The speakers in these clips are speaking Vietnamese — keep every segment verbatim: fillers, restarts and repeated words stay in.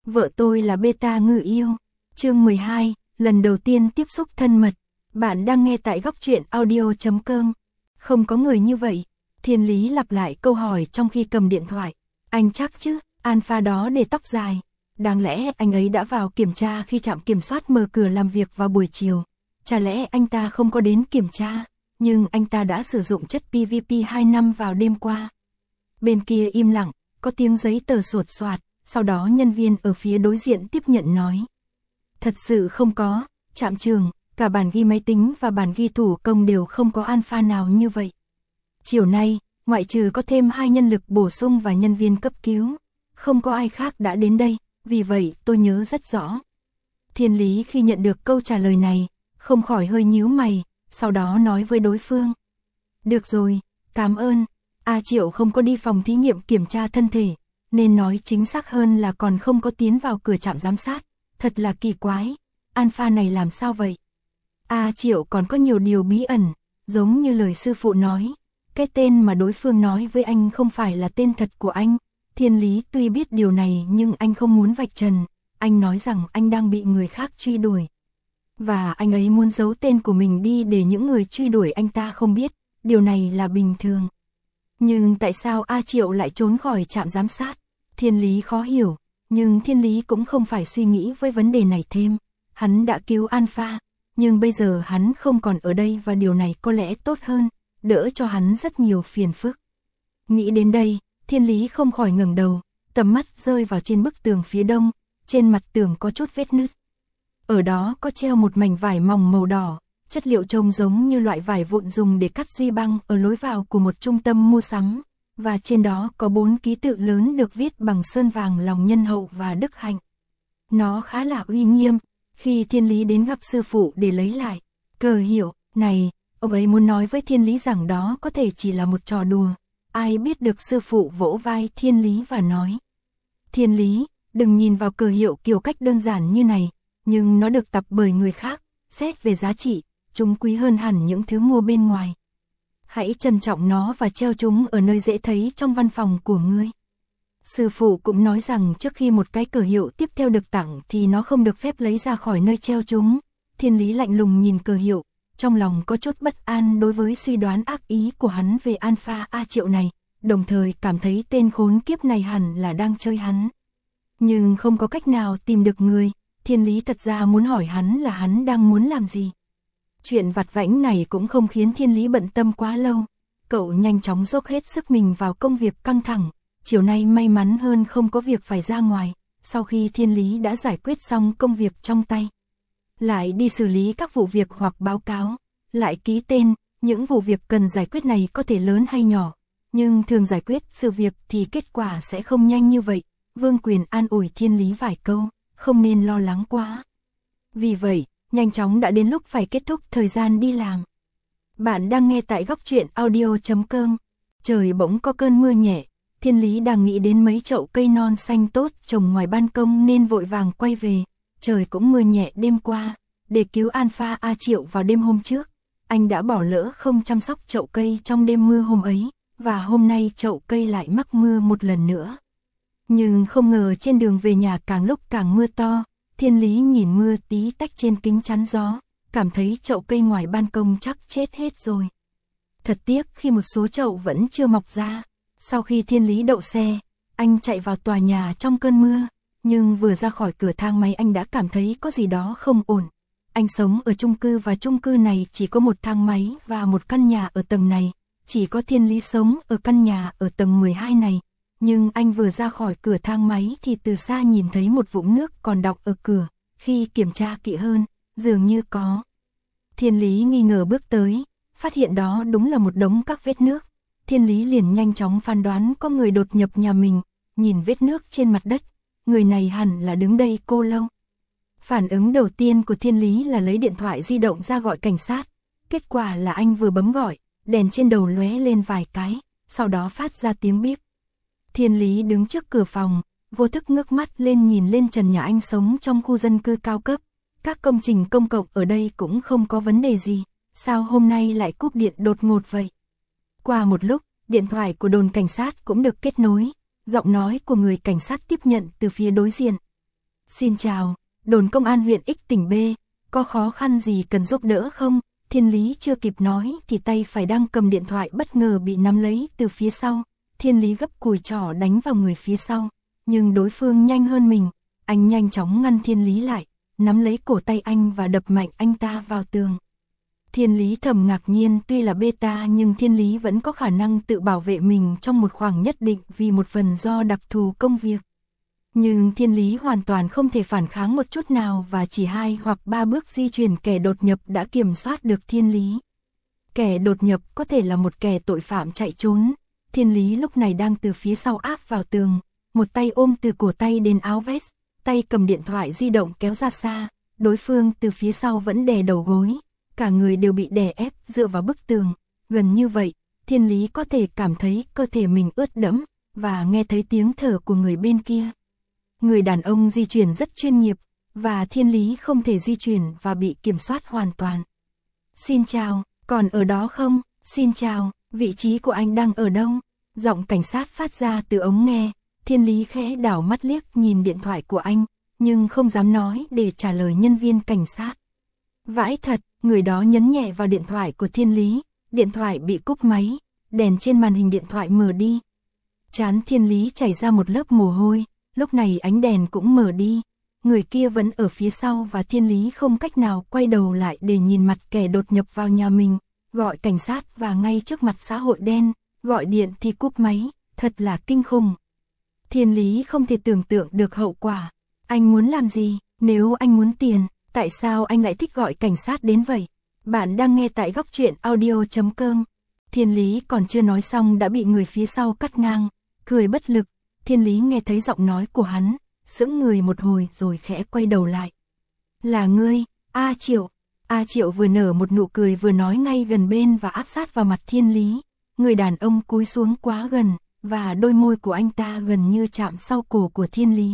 Vợ tôi là beta ngư yêu. Chương mười hai, lần đầu tiên tiếp xúc thân mật. Bạn đang nghe tại góc truyện audio chấm com. Không có người như vậy. Thiên Lý lặp lại câu hỏi trong khi cầm điện thoại. Anh chắc chứ, Alpha đó để tóc dài. Đáng lẽ anh ấy đã vào kiểm tra khi trạm kiểm soát mở cửa làm việc vào buổi chiều. Chả lẽ anh ta không có đến kiểm tra, nhưng anh ta đã sử dụng chất pê vê pê hai năm vào đêm qua. Bên kia im lặng, có tiếng giấy tờ sột soạt, sau đó nhân viên ở phía đối diện tiếp nhận nói. Thật sự không có, trạm trường, cả bản ghi máy tính và bản ghi thủ công đều không có alpha nào như vậy. Chiều nay, ngoại trừ có thêm hai nhân lực bổ sung và nhân viên cấp cứu, không có ai khác đã đến đây, vì vậy tôi nhớ rất rõ. Thiên Lý khi nhận được câu trả lời này, không khỏi hơi nhíu mày, sau đó nói với đối phương. Được rồi, cảm ơn, A Triệu không có đi phòng thí nghiệm kiểm tra thân thể, nên nói chính xác hơn là còn không có tiến vào cửa trạm giám sát, thật là kỳ quái, alpha này làm sao vậy? A Triệu còn có nhiều điều bí ẩn, giống như lời sư phụ nói, cái tên mà đối phương nói với anh không phải là tên thật của anh. Thiên Lý tuy biết điều này nhưng anh không muốn vạch trần, anh nói rằng anh đang bị người khác truy đuổi. Và anh ấy muốn giấu tên của mình đi để những người truy đuổi anh ta không biết, điều này là bình thường. Nhưng tại sao A Triệu lại trốn khỏi trạm giám sát? Thiên Lý khó hiểu, nhưng Thiên Lý cũng không phải suy nghĩ với vấn đề này thêm. Hắn đã cứu Alpha, nhưng bây giờ hắn không còn ở đây và điều này có lẽ tốt hơn, đỡ cho hắn rất nhiều phiền phức. Nghĩ đến đây, Thiên Lý không khỏi ngẩng đầu, tầm mắt rơi vào trên bức tường phía đông, trên mặt tường có chút vết nứt. Ở đó có treo một mảnh vải mỏng màu đỏ, chất liệu trông giống như loại vải vụn dùng để cắt duy băng ở lối vào của một trung tâm mua sắm, và trên đó có bốn ký tự lớn được viết bằng sơn vàng lòng nhân hậu và đức hạnh. Nó khá là uy nghiêm, khi Thiên Lý đến gặp sư phụ để lấy lại, cờ hiệu này, ông ấy muốn nói với Thiên Lý rằng đó có thể chỉ là một trò đùa. Ai biết được sư phụ vỗ vai Thiên Lý và nói. Thiên Lý, đừng nhìn vào cờ hiệu kiểu cách đơn giản như này, nhưng nó được tập bởi người khác, xét về giá trị, chúng quý hơn hẳn những thứ mua bên ngoài. Hãy trân trọng nó và treo chúng ở nơi dễ thấy trong văn phòng của ngươi. Sư phụ cũng nói rằng trước khi một cái cờ hiệu tiếp theo được tặng thì nó không được phép lấy ra khỏi nơi treo chúng. Thiên Lý lạnh lùng nhìn cờ hiệu, trong lòng có chút bất an đối với suy đoán ác ý của hắn về Alpha A Triệu này, đồng thời cảm thấy tên khốn kiếp này hẳn là đang chơi hắn. Nhưng không có cách nào tìm được người, Thiên Lý thật ra muốn hỏi hắn là hắn đang muốn làm gì. Chuyện vặt vãnh này cũng không khiến Thiên Lý bận tâm quá lâu, cậu nhanh chóng dốc hết sức mình vào công việc căng thẳng, chiều nay may mắn hơn không có việc phải ra ngoài, sau khi Thiên Lý đã giải quyết xong công việc trong tay. Lại đi xử lý các vụ việc hoặc báo cáo, lại ký tên, những vụ việc cần giải quyết này có thể lớn hay nhỏ, nhưng thường giải quyết sự việc thì kết quả sẽ không nhanh như vậy. Vương Quyền an ủi Thiên Lý vài câu, không nên lo lắng quá. Vì vậy, nhanh chóng đã đến lúc phải kết thúc thời gian đi làm. Bạn đang nghe tại góc truyện audio chấm com. Trời bỗng có cơn mưa nhẹ, Thiên Lý đang nghĩ đến mấy chậu cây non xanh tốt trồng ngoài ban công nên vội vàng quay về. Trời cũng mưa nhẹ đêm qua, để cứu Alpha A Triệu vào đêm hôm trước. Anh đã bỏ lỡ không chăm sóc chậu cây trong đêm mưa hôm ấy, và hôm nay chậu cây lại mắc mưa một lần nữa. Nhưng không ngờ trên đường về nhà càng lúc càng mưa to, Thiên Lý nhìn mưa tí tách trên kính chắn gió, cảm thấy chậu cây ngoài ban công chắc chết hết rồi. Thật tiếc khi một số chậu vẫn chưa mọc ra. Sau khi Thiên Lý đậu xe, anh chạy vào tòa nhà trong cơn mưa, nhưng vừa ra khỏi cửa thang máy anh đã cảm thấy có gì đó không ổn. Anh sống ở chung cư và chung cư này chỉ có một thang máy và một căn nhà ở tầng này, chỉ có Thiên Lý sống ở căn nhà ở tầng mười hai này. Nhưng anh vừa ra khỏi cửa thang máy thì từ xa nhìn thấy một vũng nước còn đọng ở cửa, khi kiểm tra kỹ hơn, dường như có. Thiên Lý nghi ngờ bước tới, phát hiện đó đúng là một đống các vết nước. Thiên Lý liền nhanh chóng phán đoán có người đột nhập nhà mình, nhìn vết nước trên mặt đất, người này hẳn là đứng đây cô lâu. Phản ứng đầu tiên của Thiên Lý là lấy điện thoại di động ra gọi cảnh sát, kết quả là anh vừa bấm gọi, đèn trên đầu lóe lên vài cái, sau đó phát ra tiếng bíp. Thiên Lý đứng trước cửa phòng, vô thức ngước mắt lên nhìn lên trần nhà. Anh sống trong khu dân cư cao cấp, các công trình công cộng ở đây cũng không có vấn đề gì, sao hôm nay lại cúp điện đột ngột vậy? Qua một lúc, điện thoại của đồn cảnh sát cũng được kết nối, giọng nói của người cảnh sát tiếp nhận từ phía đối diện. Xin chào, đồn công an huyện X tỉnh B, có khó khăn gì cần giúp đỡ không? Thiên Lý chưa kịp nói thì tay phải đang cầm điện thoại bất ngờ bị nắm lấy từ phía sau. Thiên Lý gấp cùi trỏ đánh vào người phía sau, nhưng đối phương nhanh hơn mình. Anh nhanh chóng ngăn Thiên Lý lại, nắm lấy cổ tay anh và đập mạnh anh ta vào tường. Thiên Lý thầm ngạc nhiên, tuy là beta nhưng Thiên Lý vẫn có khả năng tự bảo vệ mình trong một khoảng nhất định vì một phần do đặc thù công việc. Nhưng Thiên Lý hoàn toàn không thể phản kháng một chút nào và chỉ hai hoặc ba bước di chuyển kẻ đột nhập đã kiểm soát được Thiên Lý. Kẻ đột nhập có thể là một kẻ tội phạm chạy trốn. Thiên Lý lúc này đang từ phía sau áp vào tường, một tay ôm từ cổ tay đến áo vest, tay cầm điện thoại di động kéo ra xa, đối phương từ phía sau vẫn đè đầu gối, cả người đều bị đè ép dựa vào bức tường. Gần như vậy, Thiên Lý có thể cảm thấy cơ thể mình ướt đẫm và nghe thấy tiếng thở của người bên kia. Người đàn ông di chuyển rất chuyên nghiệp, và Thiên Lý không thể di chuyển và bị kiểm soát hoàn toàn. Xin chào, còn ở đó không? Xin chào, vị trí của anh đang ở đâu? Giọng cảnh sát phát ra từ ống nghe. Thiên Lý khẽ đảo mắt liếc nhìn điện thoại của anh, nhưng không dám nói để trả lời nhân viên cảnh sát. Vãi thật, người đó nhấn nhẹ vào điện thoại của Thiên Lý, điện thoại bị cúp máy, đèn trên màn hình điện thoại mờ đi. Trán Thiên Lý chảy ra một lớp mồ hôi, lúc này ánh đèn cũng mờ đi. Người kia vẫn ở phía sau và Thiên Lý không cách nào quay đầu lại để nhìn mặt kẻ đột nhập vào nhà mình, gọi cảnh sát và ngay trước mặt xã hội đen, gọi điện thì cúp máy, thật là kinh khủng. Thiên Lý không thể tưởng tượng được hậu quả. Anh muốn làm gì? Nếu anh muốn tiền, tại sao anh lại thích gọi cảnh sát đến vậy? Bạn đang nghe tại góc truyện audio chấm com. Thiên Lý còn chưa nói xong đã bị người phía sau cắt ngang, cười bất lực. Thiên Lý nghe thấy giọng nói của hắn, sững người một hồi rồi khẽ quay đầu lại. Là ngươi, A Triệu. A Triệu vừa nở một nụ cười vừa nói ngay gần bên và áp sát vào mặt Thiên Lý. Người đàn ông cúi xuống quá gần, và đôi môi của anh ta gần như chạm sau cổ của Thiên Lý.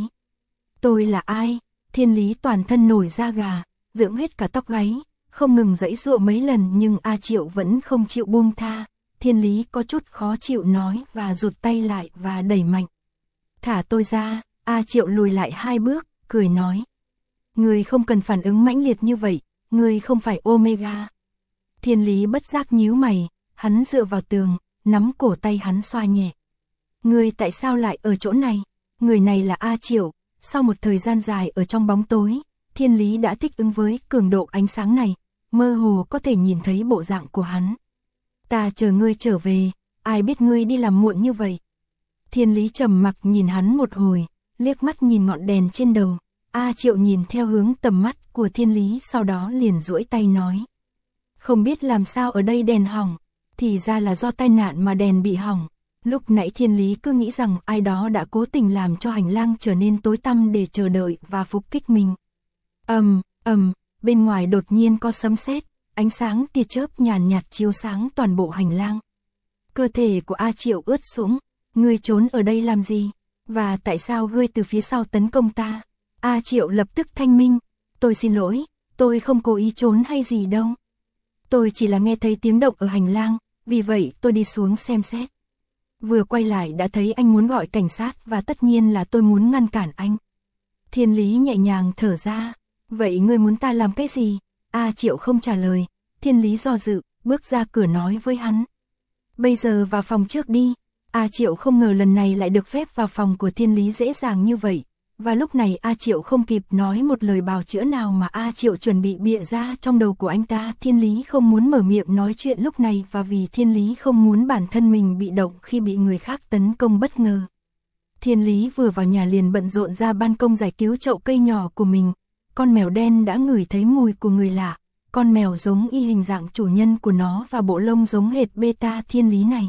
Tôi là ai? Thiên Lý toàn thân nổi da gà, dựng hết cả tóc gáy, không ngừng giãy giụa mấy lần nhưng A Triệu vẫn không chịu buông tha. Thiên Lý có chút khó chịu nói và rụt tay lại và đẩy mạnh. Thả tôi ra. A Triệu lùi lại hai bước, cười nói. Ngươi không cần phản ứng mãnh liệt như vậy, ngươi không phải Omega. Thiên Lý bất giác nhíu mày, hắn dựa vào tường, nắm cổ tay hắn xoa nhẹ. Ngươi tại sao lại ở chỗ này? Người này là A Triệu. Sau một thời gian dài ở trong bóng tối, Thiên Lý đã thích ứng với cường độ ánh sáng này, mơ hồ có thể nhìn thấy bộ dạng của hắn. Ta chờ ngươi trở về, ai biết ngươi đi làm muộn như vậy. Thiên Lý trầm mặc nhìn hắn một hồi, liếc mắt nhìn ngọn đèn trên đầu. A Triệu nhìn theo hướng tầm mắt của Thiên Lý sau đó liền duỗi tay nói. Không biết làm sao ở đây đèn hỏng, thì ra là do tai nạn mà đèn bị hỏng. Lúc nãy Thiên Lý cứ nghĩ rằng ai đó đã cố tình làm cho hành lang trở nên tối tăm để chờ đợi và phục kích mình. Ầm, ầm, bên ngoài đột nhiên có sấm sét, ánh sáng tia chớp nhàn nhạt chiếu sáng toàn bộ hành lang. Cơ thể của A Triệu ướt sũng. Ngươi trốn ở đây làm gì? Và tại sao ngươi từ phía sau tấn công ta? A Triệu lập tức thanh minh. Tôi xin lỗi, tôi không cố ý trốn hay gì đâu. Tôi chỉ là nghe thấy tiếng động ở hành lang, vì vậy tôi đi xuống xem xét. Vừa quay lại đã thấy anh muốn gọi cảnh sát và tất nhiên là tôi muốn ngăn cản anh. Thiên Lý nhẹ nhàng thở ra. Vậy ngươi muốn ta làm cái gì? A Triệu không trả lời. Thiên Lý do dự, bước ra cửa nói với hắn. Bây giờ vào phòng trước đi. A Triệu không ngờ lần này lại được phép vào phòng của Thiên Lý dễ dàng như vậy. Và lúc này A Triệu không kịp nói một lời bào chữa nào mà A Triệu chuẩn bị bịa ra trong đầu của anh ta. Thiên Lý không muốn mở miệng nói chuyện lúc này và vì Thiên Lý không muốn bản thân mình bị động khi bị người khác tấn công bất ngờ. Thiên Lý vừa vào nhà liền bận rộn ra ban công giải cứu chậu cây nhỏ của mình. Con mèo đen đã ngửi thấy mùi của người lạ. Con mèo giống y hình dạng chủ nhân của nó và bộ lông giống hệt beta Thiên Lý này.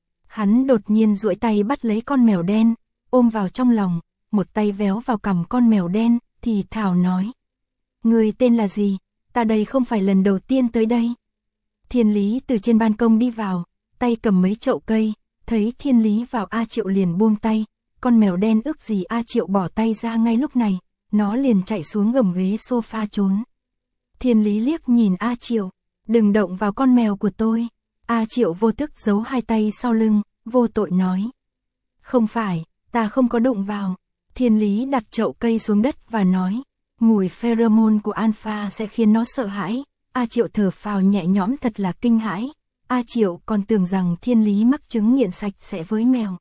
Hắn đột nhiên duỗi tay bắt lấy con mèo đen, ôm vào trong lòng, một tay véo vào cằm con mèo đen, thì thào nói. Người tên là gì? Ta đây không phải lần đầu tiên tới đây. Thiên Lý từ trên ban công đi vào, tay cầm mấy chậu cây, thấy Thiên Lý vào A Triệu liền buông tay. Con mèo đen ước gì A Triệu bỏ tay ra ngay lúc này, nó liền chạy xuống gầm ghế sofa trốn. Thiên Lý liếc nhìn A Triệu, đừng động vào con mèo của tôi. A Triệu vô thức giấu hai tay sau lưng, vô tội nói. Không phải, ta không có đụng vào. Thiên Lý đặt chậu cây xuống đất và nói, mùi pheromone của Alpha sẽ khiến nó sợ hãi. A Triệu thở phào nhẹ nhõm, thật là kinh hãi. A Triệu còn tưởng rằng Thiên Lý mắc chứng nghiện sạch sẽ với mèo.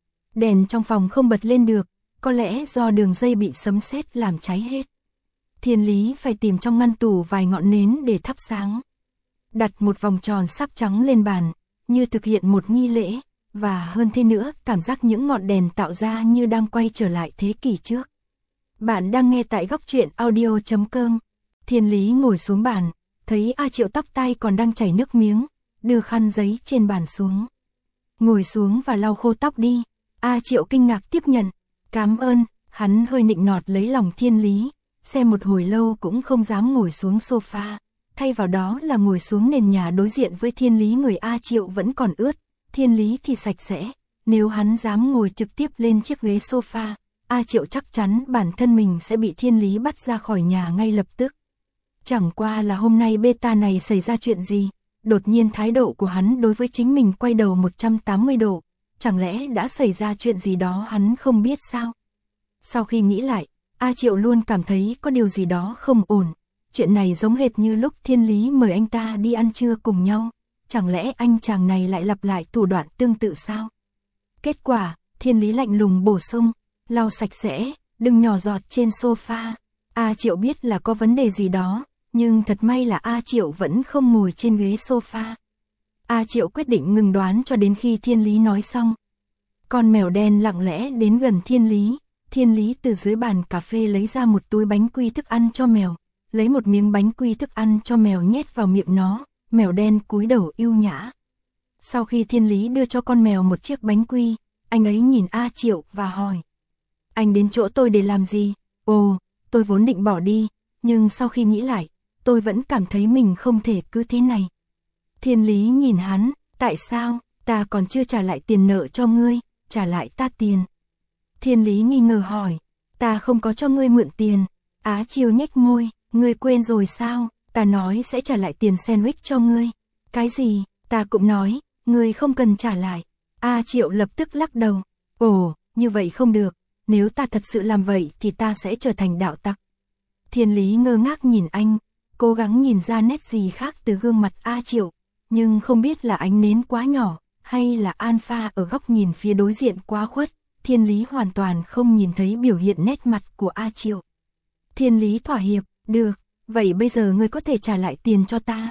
Đèn trong phòng không bật lên được, có lẽ do đường dây bị sấm sét làm cháy hết. Thiên Lý phải tìm trong ngăn tủ vài ngọn nến để thắp sáng. Đặt một vòng tròn sáp trắng lên bàn, như thực hiện một nghi lễ, và hơn thế nữa, cảm giác những ngọn đèn tạo ra như đang quay trở lại thế kỷ trước. Bạn đang nghe tại góc truyện audio chấm com. Thiên Lý ngồi xuống bàn, thấy A Triệu tóc tai còn đang chảy nước miếng, đưa khăn giấy trên bàn xuống. Ngồi xuống và lau khô tóc đi. A Triệu kinh ngạc tiếp nhận. Cảm ơn, hắn hơi nịnh nọt lấy lòng Thiên Lý, xem một hồi lâu cũng không dám ngồi xuống sofa. Thay vào đó là ngồi xuống nền nhà đối diện với Thiên Lý. Người A Triệu vẫn còn ướt, Thiên Lý thì sạch sẽ. Nếu hắn dám ngồi trực tiếp lên chiếc ghế sofa, A Triệu chắc chắn bản thân mình sẽ bị Thiên Lý bắt ra khỏi nhà ngay lập tức. Chẳng qua là hôm nay beta này xảy ra chuyện gì, đột nhiên thái độ của hắn đối với chính mình quay đầu một trăm tám mươi độ, chẳng lẽ đã xảy ra chuyện gì đó hắn không biết sao? Sau khi nghĩ lại, A Triệu luôn cảm thấy có điều gì đó không ổn. Chuyện này giống hệt như lúc Thiên Lý mời anh ta đi ăn trưa cùng nhau, chẳng lẽ anh chàng này lại lặp lại thủ đoạn tương tự sao? Kết quả, Thiên Lý lạnh lùng bổ sung, lau sạch sẽ, đừng nhỏ giọt trên sofa. A Triệu biết là có vấn đề gì đó, nhưng thật may là A Triệu vẫn không ngồi trên ghế sofa. A Triệu quyết định ngừng đoán cho đến khi Thiên Lý nói xong. Con mèo đen lặng lẽ đến gần Thiên Lý. Thiên Lý từ dưới bàn cà phê lấy ra một túi bánh quy thức ăn cho mèo, lấy một miếng bánh quy thức ăn cho mèo nhét vào miệng nó. Mèo đen cúi đầu yêu nhã. Sau khi Thiên Lý đưa cho con mèo một chiếc bánh quy, anh ấy nhìn A Triệu và hỏi, anh đến chỗ tôi để làm gì? Ồ, tôi vốn định bỏ đi, nhưng sau khi nghĩ lại, tôi vẫn cảm thấy mình không thể cứ thế này. Thiên Lý nhìn hắn, tại sao, ta còn chưa trả lại tiền nợ cho ngươi, trả lại ta tiền. Thiên Lý nghi ngờ hỏi, ta không có cho ngươi mượn tiền. Á Triệu nhếch môi, ngươi quên rồi sao, ta nói sẽ trả lại tiền sandwich cho ngươi. Cái gì, ta cũng nói, ngươi không cần trả lại. A Triệu lập tức lắc đầu, ồ, như vậy không được, nếu ta thật sự làm vậy thì ta sẽ trở thành đạo tặc. Thiên Lý ngơ ngác nhìn anh, cố gắng nhìn ra nét gì khác từ gương mặt A Triệu, nhưng không biết là ánh nến quá nhỏ, hay là Alpha ở góc nhìn phía đối diện quá khuất. Thiên Lý hoàn toàn không nhìn thấy biểu hiện nét mặt của A Triệu. Thiên Lý thỏa hiệp, được, vậy bây giờ ngươi có thể trả lại tiền cho ta.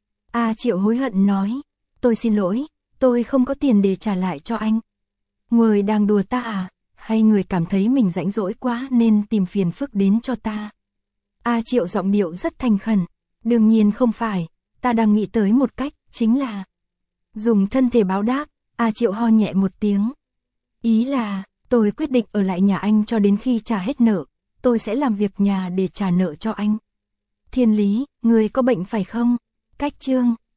A Triệu hối hận nói, tôi xin lỗi, tôi không có tiền để trả lại cho anh. Người đang đùa ta à, hay người cảm thấy mình rảnh rỗi quá nên tìm phiền phức đến cho ta? A Triệu giọng điệu rất thành khẩn, đương nhiên không phải, ta đang nghĩ tới một cách, chính là dùng thân thể báo đáp. A Triệu ho nhẹ một tiếng. Ý là, tôi quyết định ở lại nhà anh cho đến khi trả hết nợ, tôi sẽ làm việc nhà để trả nợ cho anh. Thiên Lý, người có bệnh phải không? Cách chương,